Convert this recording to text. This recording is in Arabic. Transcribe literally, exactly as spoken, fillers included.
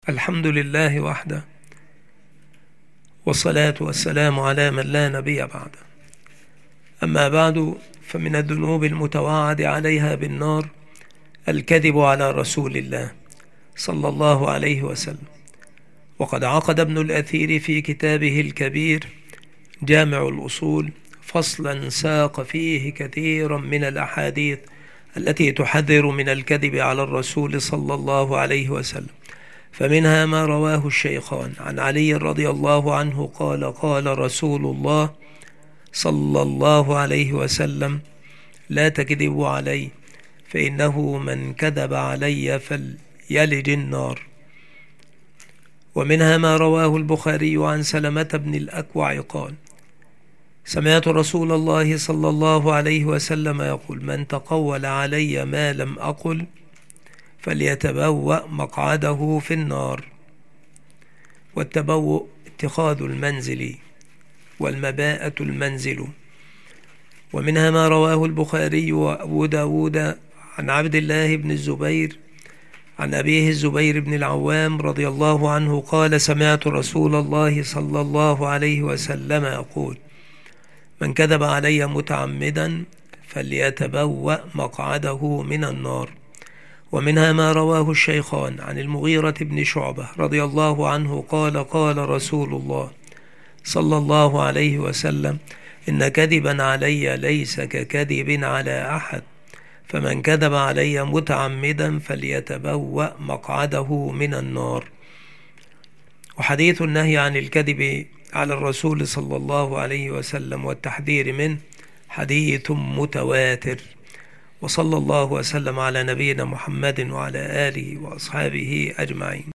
الحمد لله وحده، والصلاة والسلام على من لا نبي بعده. أما بعد، فمن الذنوب المتوعد عليها بالنار الكذب على رسول الله صلى الله عليه وسلم. وقد عقد ابن الأثير في كتابه الكبير جامع الأصول فصلا ساق فيه كثيرا من الأحاديث التي تحذر من الكذب على الرسول صلى الله عليه وسلم. فمنها ما رواه الشيخان عن علي رضي الله عنه قال: قال رسول الله صلى الله عليه وسلم: لا تكذبوا علي، فإنه من كذب علي فليلج النار. ومنها ما رواه البخاري عن سلمة بن الأكوع قال: سمعت رسول الله صلى الله عليه وسلم يقول: من تقول علي ما لم أقل فليتبوأ مقعده في النار. والتبوء اتخاذ المنزل، والمباءة المنزل. ومنها ما رواه البخاري وأبو داود عن عبد الله بن الزبير عن أبيه الزبير بن العوام رضي الله عنه قال: سمعت رسول الله صلى الله عليه وسلم يقول: من كذب علي متعمدا فليتبوأ مقعده من النار. ومنها ما رواه الشيخان عن المغيرة بن شعبة رضي الله عنه قال: قال رسول الله صلى الله عليه وسلم: إن كذبا علي ليس ككذب على أحد، فمن كذب علي متعمدا فليتبوأ مقعده من النار. وحديث النهي عن الكذب على الرسول صلى الله عليه وسلم والتحذير منه حديث متواتر. وصلى الله وسلم على نبينا محمد وعلى آله وأصحابه أجمعين.